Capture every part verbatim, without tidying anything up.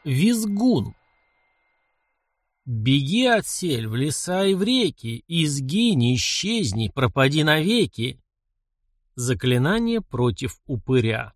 Визгун. Беги, отсель, в леса и в реки, изгинь, исчезни, пропади навеки. Заклинание против упыря.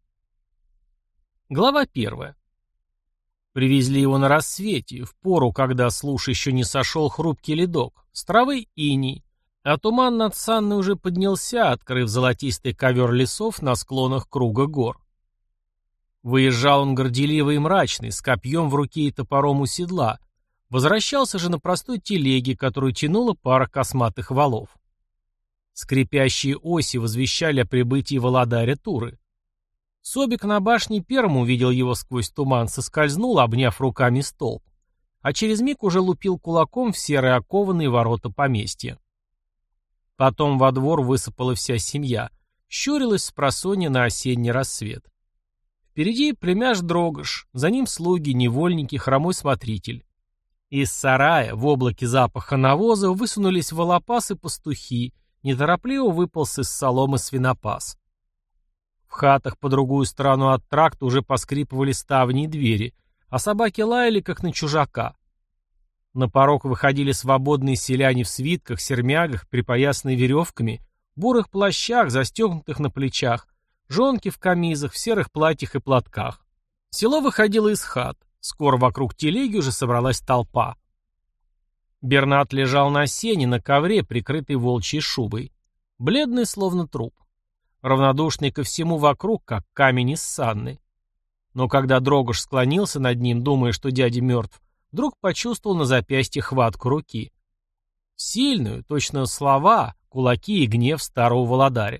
Глава первая. Привезли его на рассвете, в пору, когда с луж еще не сошел хрупкий ледок, с травы иней, а туман над Санной уже поднялся, открыв золотистый ковер лесов на склонах круга гор. Выезжал он горделивый и мрачный, с копьем в руке и топором у седла. Возвращался же на простой телеге, которую тянула пара косматых валов. Скрипящие оси возвещали о прибытии Володаря Туры. Собик на башне первым увидел его сквозь туман, соскользнул, обняв руками столб, а через миг уже лупил кулаком в серые окованные ворота поместья. Потом во двор высыпала вся семья, щурилась спросонья на осенний рассвет. Впереди племяш Дрогош, за ним слуги, невольники, хромой смотритель. Из сарая в облаке запаха навоза высунулись волопас и пастухи, неторопливо выполз из соломы свинопас. В хатах по другую сторону от тракта уже поскрипывали ставни и двери, а собаки лаяли, как на чужака. На порог выходили свободные селяне в свитках, сермягах, припоясанные веревками, бурых плащах, застегнутых на плечах, жонки в камизах, в серых платьях и платках. Село выходило из хат. Скоро вокруг телеги уже собралась толпа. Бернат лежал на сене, на ковре, прикрытый волчьей шубой. Бледный, словно труп. Равнодушный ко всему вокруг, как камень из санны. Но когда Дрогош склонился над ним, думая, что дядя мертв, вдруг почувствовал на запястье хватку руки. Сильную, точно слова, кулаки и гнев старого володаря.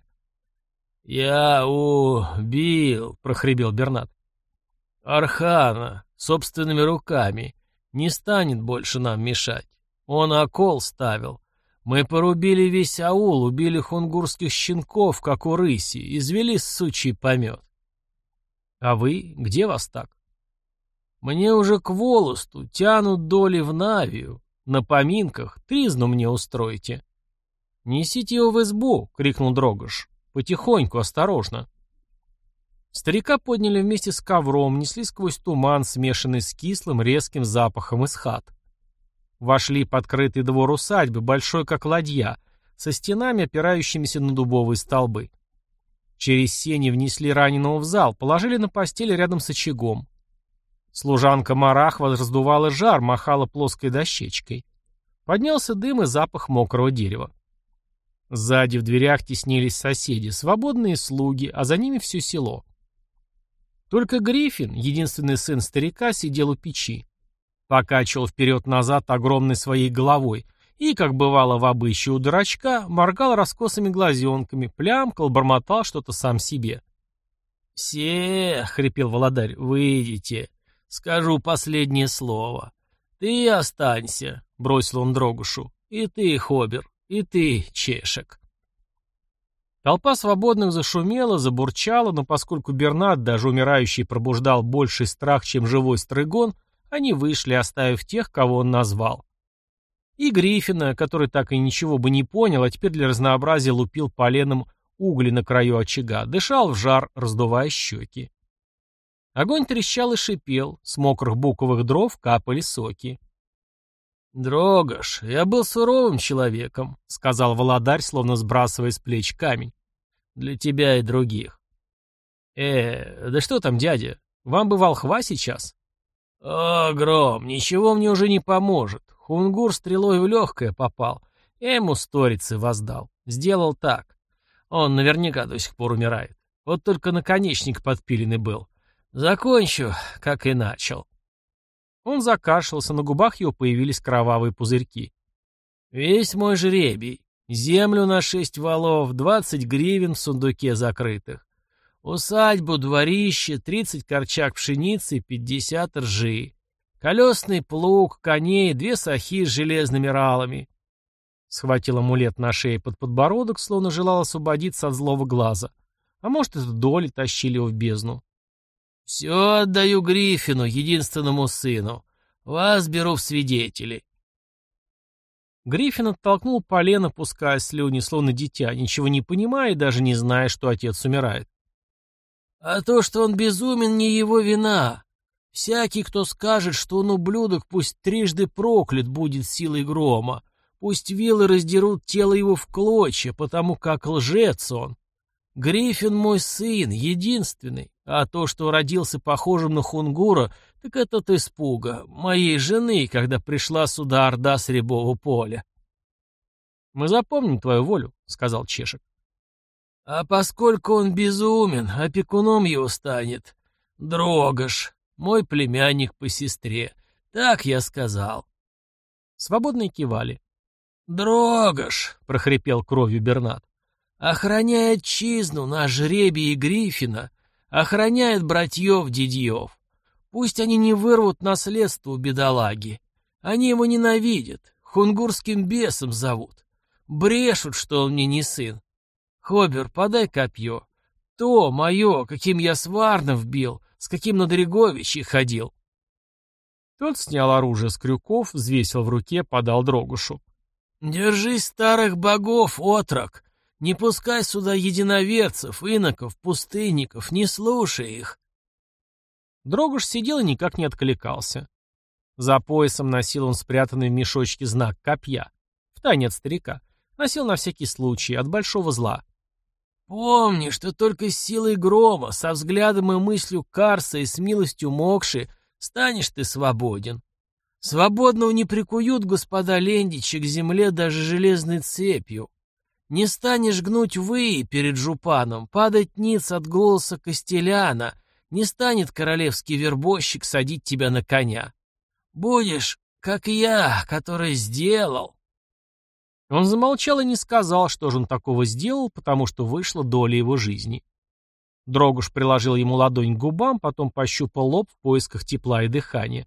«Я убил», — прохрипел Бернат, — «Архана собственными руками. Не станет больше нам мешать. Он окол ставил. Мы порубили весь аул, убили хунгурских щенков, как у рыси, извели сучий помет». «А вы? Где вас так?» «Мне уже к волосту, тянут доли в Навию. На поминках тризну мне устройте». «Несите его в избу», — крикнул Дрогош. «Потихоньку, осторожно». Старика подняли вместе с ковром, несли сквозь туман, смешанный с кислым, резким запахом из хат. Вошли под крытый двор усадьбы, большой как ладья, со стенами, опирающимися на дубовые столбы. Через сени внесли раненого в зал, положили на постель рядом с очагом. Служанка Марахва раздувала жар, махала плоской дощечкой. Поднялся дым и запах мокрого дерева. Сзади в дверях теснились соседи, свободные слуги, а за ними все село. Только Гриффин, единственный сын старика, сидел у печи. Покачивал вперед-назад огромной своей головой и, как бывало в обычае у дурачка, моргал раскосыми глазенками, плямкал, бормотал что-то сам себе. «Все, — хрипел володарь, — выйдите. Скажу последнее слово. Ты останься, — бросил он Дрогошу, — и ты, Хобер. И ты, Чешек». Толпа свободных зашумела, забурчала, но поскольку Бернат, даже умирающий, пробуждал больший страх, чем живой стрыгон, они вышли, оставив тех, кого он назвал. И Гриффина, который так и ничего бы не понял, а теперь для разнообразия лупил поленом угли на краю очага, дышал в жар, раздувая щеки. Огонь трещал и шипел, с мокрых буковых дров капали соки. «Дрогош, я был суровым человеком», — сказал володарь, словно сбрасывая с плеч камень. «Для тебя и других». «Э, да что там, дядя? Вам бы волхва сейчас?» «О, Гром, ничего мне уже не поможет. Хунгур стрелой в легкое попал. Я ему сторицы воздал. Сделал так. Он наверняка до сих пор умирает. Вот только наконечник подпиленный был. Закончу, как и начал». Он закашлялся, на губах его появились кровавые пузырьки. «Весь мой жребий. Землю на шесть валов, двадцать гривен в сундуке закрытых. Усадьбу, дворище, тридцать корчак пшеницы, пятьдесят ржи. Колесный плуг, коней, две сахи с железными ралами». Схватил амулет на шее под подбородок, словно желал освободиться от злого глаза. А может, это доли тащили его в бездну. «Все отдаю Гриффину, единственному сыну. Вас беру в свидетели». Гриффин оттолкнул полено, пуская слюни, словно дитя, ничего не понимая и даже не зная, что отец умирает. «А то, что он безумен, не его вина. Всякий, кто скажет, что он ублюдок, пусть трижды проклят будет силой грома. Пусть вилы раздерут тело его в клочья, потому как лжец он. Гриффин мой сын, единственный, а то, что родился похожим на хунгура, так это от испуга моей жены, когда пришла сюда орда с Рябого поля. «Мы запомним твою волю», — сказал Чешек. «А поскольку он безумен, опекуном его станет Дрогош, мой племянник по сестре. Так я сказал». Свободные кивали. «Дрогош», — прохрипел кровью Бернат, — «охраняй отчизну, наш жребий и Гриффина, охраняет братьев-дядьев. Пусть они не вырвут наследство у бедолаги. Они его ненавидят, хунгурским бесом зовут. Брешут, что он мне не сын. Хобер, подай копье. То, мое, каким я с Варнов бил, с каким на Дреговичи ходил». Тот снял оружие с крюков, взвесил в руке, подал Дрогушу. «Держись старых богов, отрок. Не пускай сюда единоверцев, иноков, пустынников, не слушай их». Дрогуш сидел и никак не откликался. За поясом носил он спрятанный в мешочке знак копья. Втайне от старика. Носил на всякий случай, от большого зла. «Помни, что только с силой грома, со взглядом и мыслью Карса и с милостью Мокши станешь ты свободен. Свободного не прикуют господа Лендичи к земле даже железной цепью. Не станешь гнуть выи перед жупаном, падать ниц от голоса Костеляна, не станет королевский вербовщик садить тебя на коня. Будешь, как я, который сделал». Он замолчал и не сказал, что же он такого сделал, потому что вышла доля его жизни. Дрогуш приложил ему ладонь к губам, потом пощупал лоб в поисках тепла и дыхания.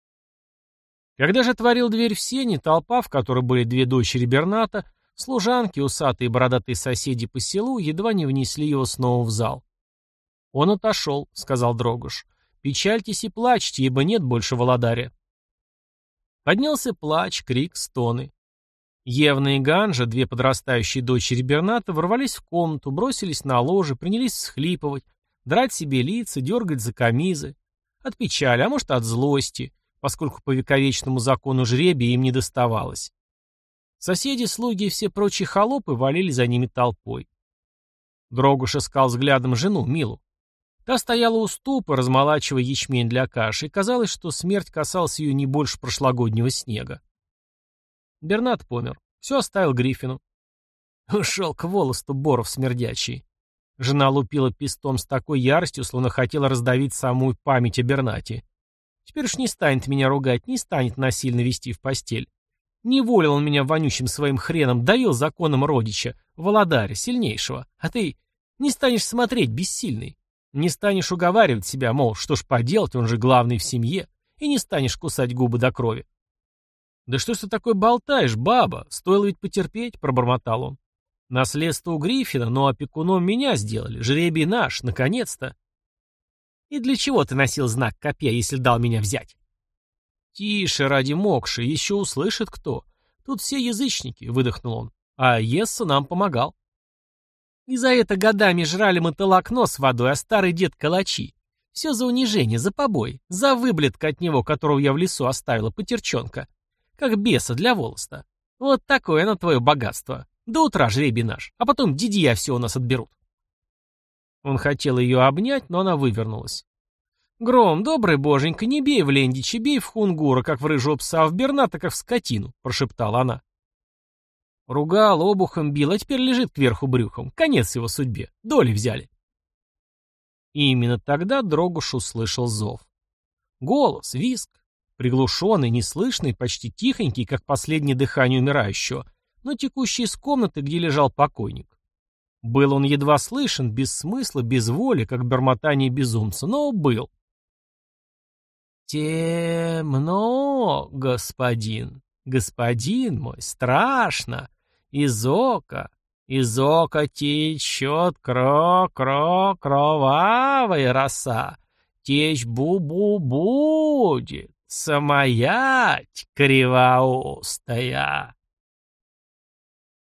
Когда же отворил дверь в сени, толпа, в которой были две дочери Берната, служанки, усатые и бородатые соседи по селу, едва не внесли его снова в зал. «Он отошел», — сказал Дрогуш. «Печальтесь и плачьте, ибо нет больше володаря». Поднялся плач, крик, стоны. Евна и Ганжа, две подрастающие дочери Берната, ворвались в комнату, бросились на ложе, принялись всхлипывать, драть себе лица, дергать за камизы. От печали, а может от злости, поскольку по вековечному закону жребия им не доставалось. Соседи, слуги и все прочие холопы валили за ними толпой. Дрогуш искал взглядом жену, Милу. Та стояла у ступа, размолачивая ячмень для каши, и казалось, что смерть касалась ее не больше прошлогоднего снега. Бернат помер. Все оставил Гриффину. Ушел к волосту боров смердячий. Жена лупила пистом с такой яростью, словно хотела раздавить самую память о Бернате. Теперь уж не станет меня ругать, не станет насильно вести в постель. Не волил он меня вонючим своим хреном, давил законом родича, володаря, сильнейшего. А ты не станешь смотреть, бессильный. Не станешь уговаривать себя, мол, что ж поделать, он же главный в семье, и не станешь кусать губы до крови. «Да что ж ты такое болтаешь, баба? Стоило ведь потерпеть», — пробормотал он. «Наследство у Гриффина, но опекуном меня сделали. Жребий наш, наконец-то». «И для чего ты носил знак копья, если дал меня взять?» «Тише, ради Мокши, еще услышит кто. Тут все язычники», — выдохнул он. «А Есса нам помогал». «И за это годами жрали мы толокно с водой, а старый дед калачи. Все за унижение, за побой, за выблетка от него, которого я в лесу оставила, потерчонка. Как беса для волоста. Вот такое оно твое богатство. До утра жребий наш, а потом дидья все у нас отберут». Он хотел ее обнять, но она вывернулась. «Гром, добрый боженька, не бей в Лендича, бей в Хунгура, как в рыжего пса, а в Берната, как в скотину», — прошептала она. Ругал, обухом бил, а теперь лежит кверху брюхом. Конец его судьбе. Доли взяли. И именно тогда Дрогуш услышал зов. Голос, визг. Приглушенный, неслышный, почти тихонький, как последнее дыхание умирающего, но текущий из комнаты, где лежал покойник. Был он едва слышен, без смысла, без воли, как бормотание безумца, но был. «Темно, господин, господин мой, страшно, из ока, из ока течет кро-кро кровавая роса, течь бу-бу будет, самоять кривоустая».